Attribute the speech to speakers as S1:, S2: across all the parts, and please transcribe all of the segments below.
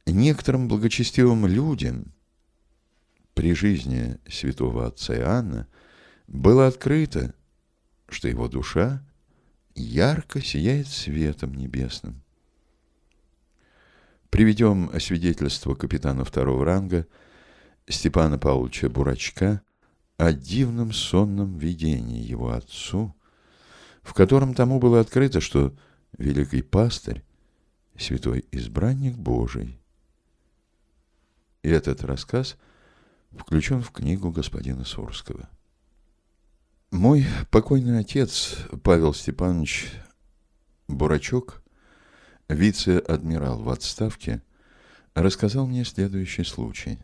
S1: Некоторым благочестивым людям при жизни святого отца Иоанна было открыто, что его душа ярко сияет светом небесным. Приведем свидетельство капитана второго ранга Степана Павловича Бурачка о дивном сонном видении его отцу, в котором тому было открыто, что великий пастырь – святой избранник Божий. И этот рассказ включен в книгу господина Сурского. Мой покойный отец Павел Степанович Бурачок, вице-адмирал в отставке, рассказал мне следующий случай.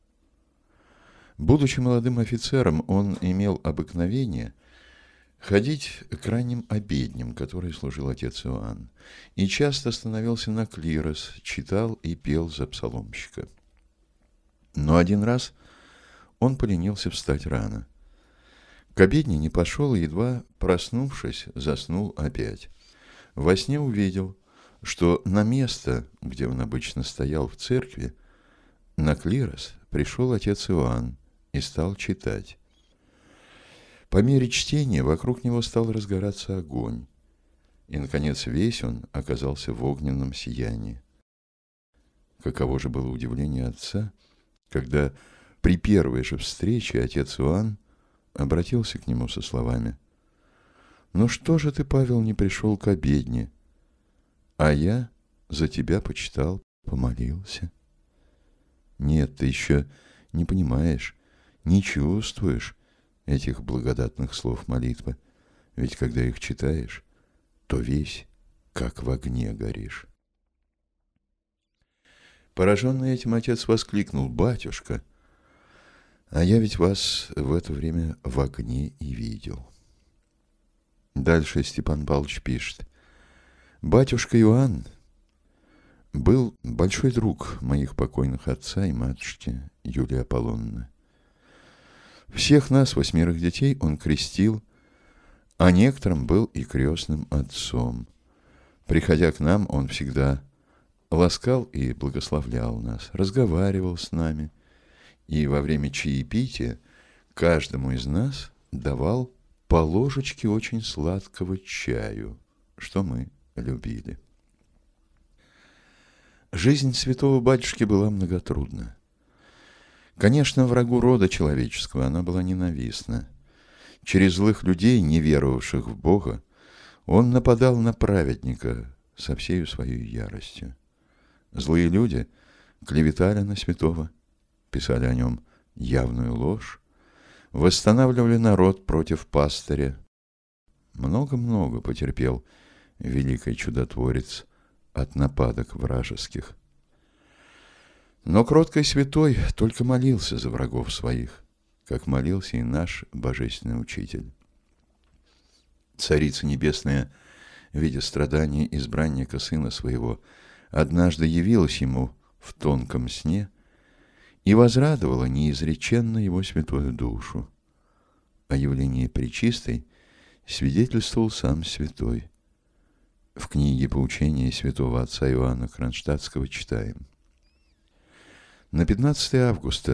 S1: Будучи молодым офицером, он имел обыкновение ходить к ранним обедням, которые служил отец Иоанн, и часто становился на клирос, читал и пел за псаломщика. Но один раз он поленился встать рано. К обедне не пошел и, едва проснувшись, заснул опять. Во сне увидел, что на место, где он обычно стоял в церкви, на клирос пришел отец Иоанн и стал читать. По мере чтения вокруг него стал разгораться огонь, и, наконец, весь он оказался в огненном сиянии. Каково же было удивление отца, когда при первой же встрече отец Иоанн обратился к нему со словами: «Ну что же ты, Павел, не пришел к обедне? А я за тебя почитал, помолился». Нет, ты еще не понимаешь, не чувствуешь этих благодатных слов молитвы, ведь когда их читаешь, то весь как в огне горишь. Пораженный этим, отец воскликнул: «Батюшка, а я ведь вас в это время в огне и видел». Дальше Степан Павлович пишет: «Батюшка Иоанн был большой друг моих покойных отца и матушки Юлии Аполлоновны. Всех нас, 8 детей, он крестил, а некоторым был и крестным отцом. Приходя к нам, он всегда ласкал и благословлял нас, разговаривал с нами, и во время чаепития каждому из нас давал по ложечке очень сладкого чаю, что мы любили». Жизнь святого батюшки была многотрудна. Конечно, врагу рода человеческого она была ненавистна. Через злых людей, не веровавших в Бога, он нападал на праведника со всею своей яростью. Злые люди клеветали на святого, писали о нем явную ложь, восстанавливали народ против пастыря. Много-много потерпел великий чудотворец от нападок вражеских. Но кроткий святой только молился за врагов своих, как молился и наш божественный учитель. Царица Небесная, видя страдания избранника сына своего, однажды явилась ему в тонком сне и возрадовала неизреченно его святую душу. О явлении Пречистой свидетельствовал сам святой. В книге «Поучение святого отца Иоанна Кронштадтского» читаем: «На 15 августа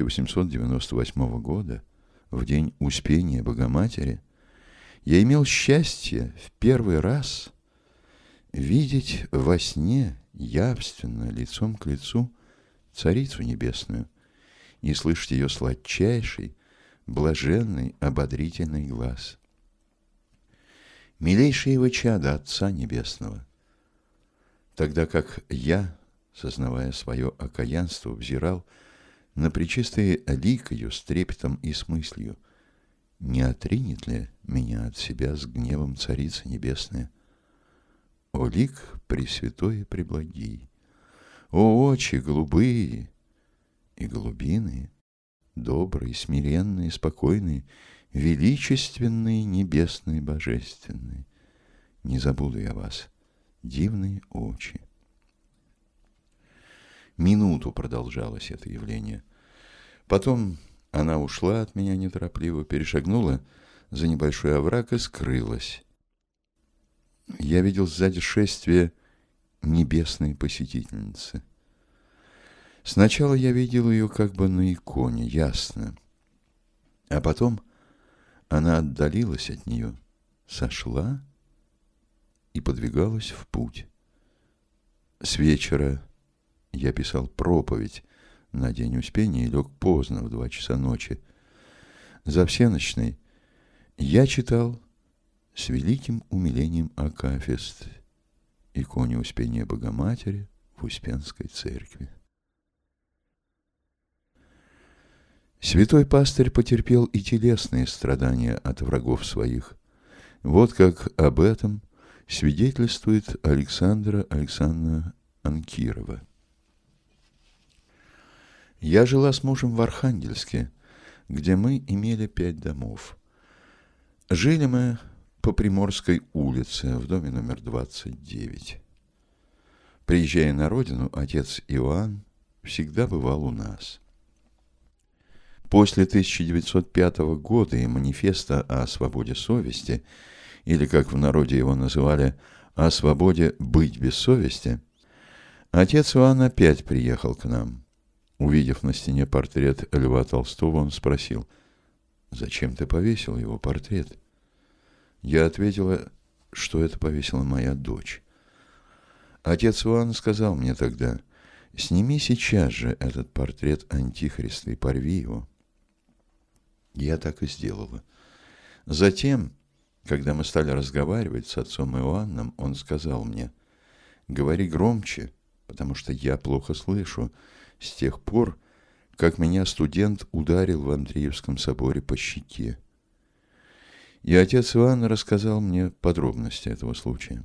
S1: 1898 года, в день Успения Богоматери, я имел счастье в первый раз видеть во сне явственно, лицом к лицу, Царицу Небесную и слышать ее сладчайший, блаженный, ободрительный глаз. Милейшее его чадо Отца Небесного, тогда как я, сознавая свое окаянство, взирал на пречистое лик ее с трепетом и с мыслью: не отринет ли меня от себя с гневом Царица Небесная? О лик пресвятой и преблагий! О очи голубые и голубиные, добрые, смиренные, спокойные, величественные, небесные, божественные! Не забуду я вас, дивные очи!» Минуту продолжалось это явление. Потом она ушла от меня неторопливо, перешагнула за небольшой овраг и скрылась. Я видел сзади шествие небесной посетительницы. Сначала я видел ее как бы на иконе, ясно. А потом она отдалилась от нее, сошла и подвигалась в путь. С вечера я писал проповедь на День Успения и лег поздно, в 2 часа ночи. За всенощной я читал с великим умилением акафист иконе Успения Богоматери в Успенской церкви. Святой пастырь потерпел и телесные страдания от врагов своих. Вот как об этом свидетельствует Александра Александровна Анкирова. Я жила с мужем в Архангельске, где мы имели 5 домов. Жили мы по Приморской улице, в доме номер 29. Приезжая на родину, отец Иоанн всегда бывал у нас. После 1905 года и манифеста о свободе совести, или, как в народе его называли, о свободе быть без совести, отец Иоанн опять приехал к нам. Увидев на стене портрет Льва Толстого, он спросил: «Зачем ты повесил его портрет?» Я ответила, что это повесила моя дочь. Отец Иоанн сказал мне тогда: «Сними сейчас же этот портрет Антихриста и порви его». Я так и сделала. Затем, когда мы стали разговаривать с отцом Иоанном, он сказал мне: «Говори громче, потому что я плохо слышу, с тех пор, как меня студент ударил в Андреевском соборе по щеке». И отец Иоанн рассказал мне подробности этого случая.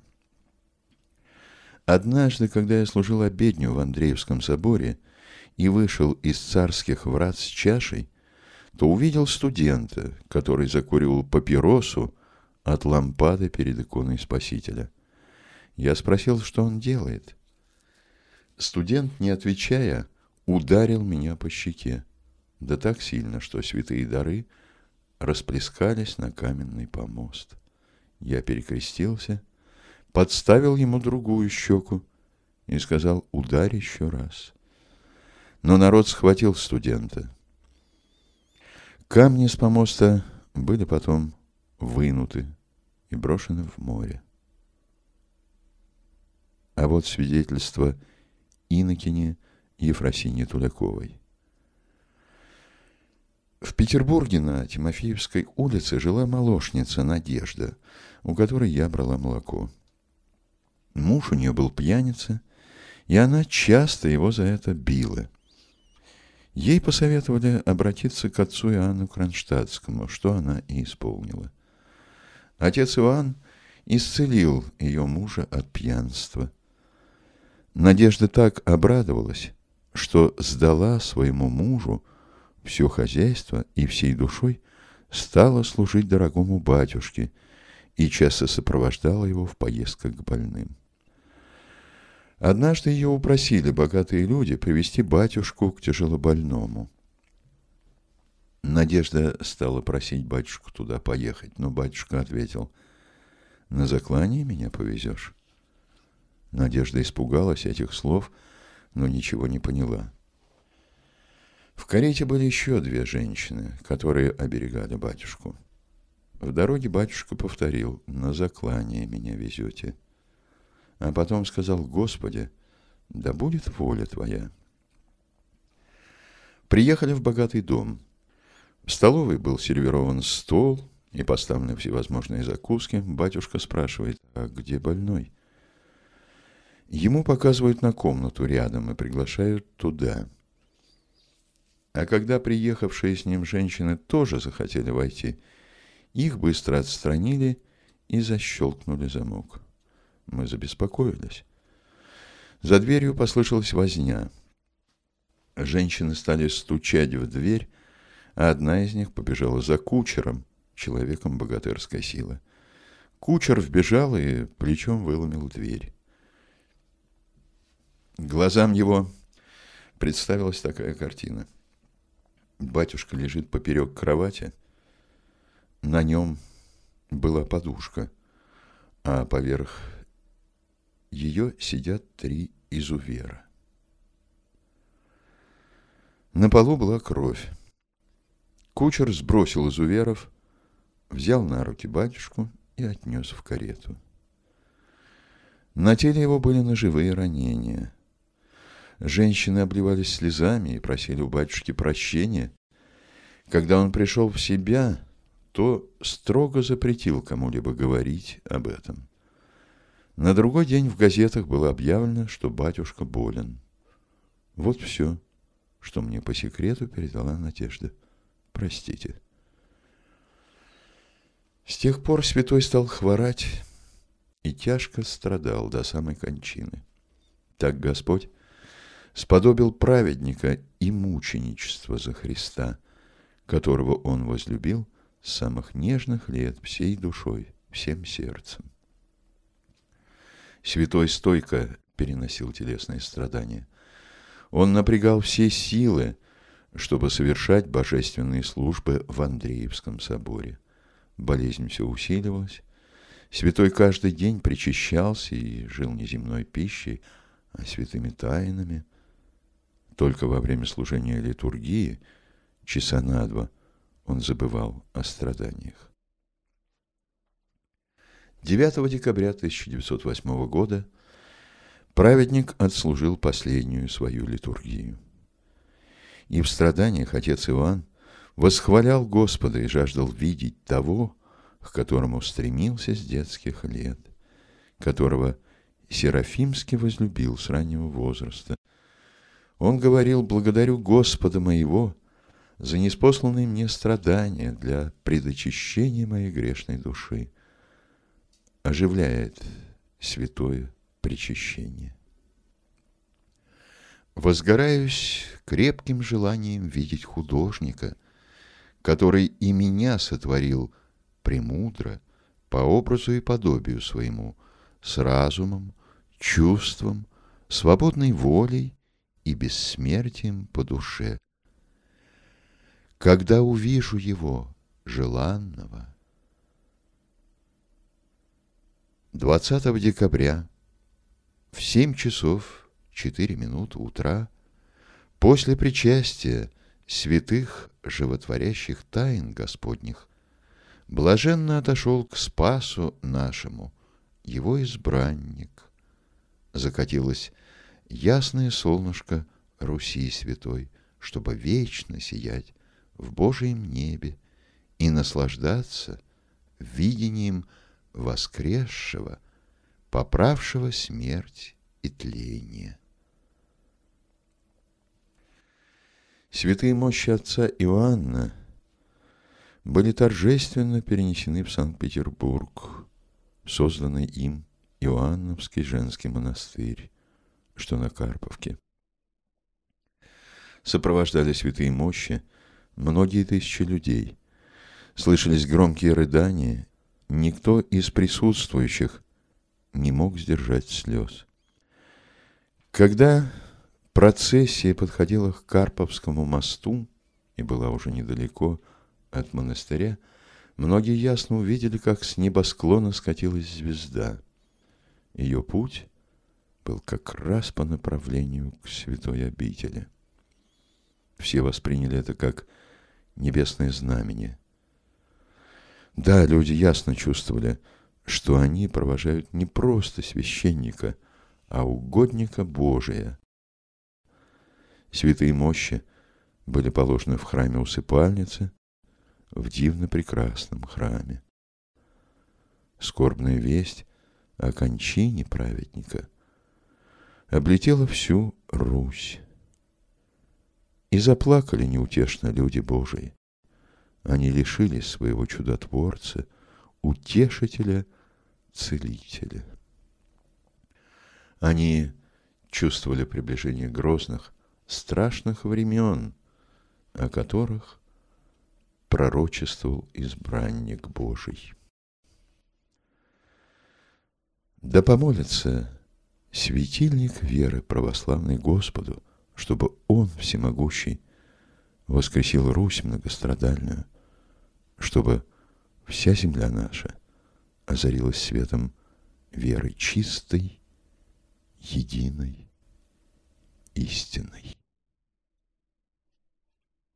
S1: Однажды, когда я служил обедню в Андреевском соборе и вышел из царских врат с чашей, то увидел студента, который закуривал папиросу от лампады перед иконой Спасителя. Я спросил, что он делает. Студент, не отвечая, ударил меня по щеке, да так сильно, что святые дары расплескались на каменный помост. Я перекрестился, подставил ему другую щеку и сказал: «Ударь еще раз». Но народ схватил студента. Камни с помоста были потом вынуты и брошены в море. А вот свидетельство инокини Ефросиньи Туляковой. В Петербурге на Тимофеевской улице жила молочница Надежда, у которой я брала молоко. Муж у нее был пьяница, и она часто его за это била. Ей посоветовали обратиться к отцу Иоанну Кронштадтскому, что она и исполнила. Отец Иоанн исцелил ее мужа от пьянства. Надежда так обрадовалась, что сдала своему мужу все хозяйство и всей душой стала служить дорогому батюшке и часто сопровождала его в поездках к больным. Однажды ее упросили богатые люди привести батюшку к тяжелобольному. Надежда стала просить батюшку туда поехать, но батюшка ответил: «На заклание меня повезешь?» Надежда испугалась этих слов, но ничего не поняла. В карете были еще 2 женщины, которые оберегали батюшку. В дороге батюшка повторил: «На заклание меня везете». А потом сказал: «Господи, да будет воля Твоя». Приехали в богатый дом. В столовой был сервирован стол и поставлены всевозможные закуски. Батюшка спрашивает: «А где больной?» Ему показывают на комнату рядом и приглашают туда. А когда приехавшие с ним женщины тоже захотели войти, их быстро отстранили и защелкнули замок. Мы забеспокоились. За дверью послышалась возня. Женщины стали стучать в дверь, а одна из них побежала за кучером, человеком богатырской силы. Кучер вбежал и плечом выломил дверь. Глазам его представилась такая картина. Батюшка лежит поперек кровати, на нем была подушка, а поверх ее сидят 3 изувера. На полу была кровь. Кучер сбросил изуверов, взял на руки батюшку и отнес в карету. На теле его были ножевые ранения. Женщины обливались слезами и просили у батюшки прощения. Когда он пришел в себя, то строго запретил кому-либо говорить об этом. На другой день в газетах было объявлено, что батюшка болен. Вот все, что мне по секрету передала Надежда. Простите. С тех пор святой стал хворать и тяжко страдал до самой кончины. Так Господь сподобил праведника и мученичества за Христа, которого он возлюбил с самых нежных лет всей душой, всем сердцем. Святой стойко переносил телесные страдания. Он напрягал все силы, чтобы совершать божественные службы в Андреевском соборе. Болезнь все усиливалась. Святой каждый день причащался и жил не земной пищей, а святыми тайнами. Только во время служения литургии, часа на два, он забывал о страданиях. 9 декабря 1908 года праведник отслужил последнюю свою литургию. И в страданиях отец Иоанн восхвалял Господа и жаждал видеть того, к которому стремился с детских лет, которого Серафимский возлюбил с раннего возраста. Он говорил: «Благодарю Господа моего за ниспосланные мне страдания для предочищения моей грешной души». Оживляет святое причащение. Возгораюсь крепким желанием видеть художника, который и меня сотворил премудро, по образу и подобию своему, с разумом, чувством, свободной волей и бессмертием по душе. Когда увижу его, желанного, 20 декабря в 7 часов 4 минуты утра, после причастия святых животворящих тайн Господних, блаженно отошел к Спасу нашему, его избранник. Закатилось ясное солнышко Руси святой, чтобы вечно сиять в Божьем небе и наслаждаться видением воскресшего, поправшего смерть и тление. Святые мощи отца Иоанна были торжественно перенесены в Санкт-Петербург, созданный им Иоанновский женский монастырь, что на Карповке. Сопровождали святые мощи многие тысячи людей. Слышались громкие рыдания. Никто из присутствующих не мог сдержать слез. Когда процессия подходила к Карповскому мосту и была уже недалеко от монастыря, многие ясно увидели, как с небосклона скатилась звезда. Ее путь был как раз по направлению к святой обители. Все восприняли это как небесное знамение. Да, люди ясно чувствовали, что они провожают не просто священника, а угодника Божия. Святые мощи были положены в храме усыпальницы, в дивно прекрасном храме. Скорбная весть о кончине праведника облетела всю Русь. И заплакали неутешно люди Божии. Они лишились своего чудотворца, утешителя, целителя. Они чувствовали приближение грозных, страшных времен, о которых пророчествовал избранник Божий. Да помолится светильник веры православной Господу, чтобы Он, всемогущий, воскресил Русь многострадальную, чтобы вся земля наша озарилась светом веры чистой, единой, истинной.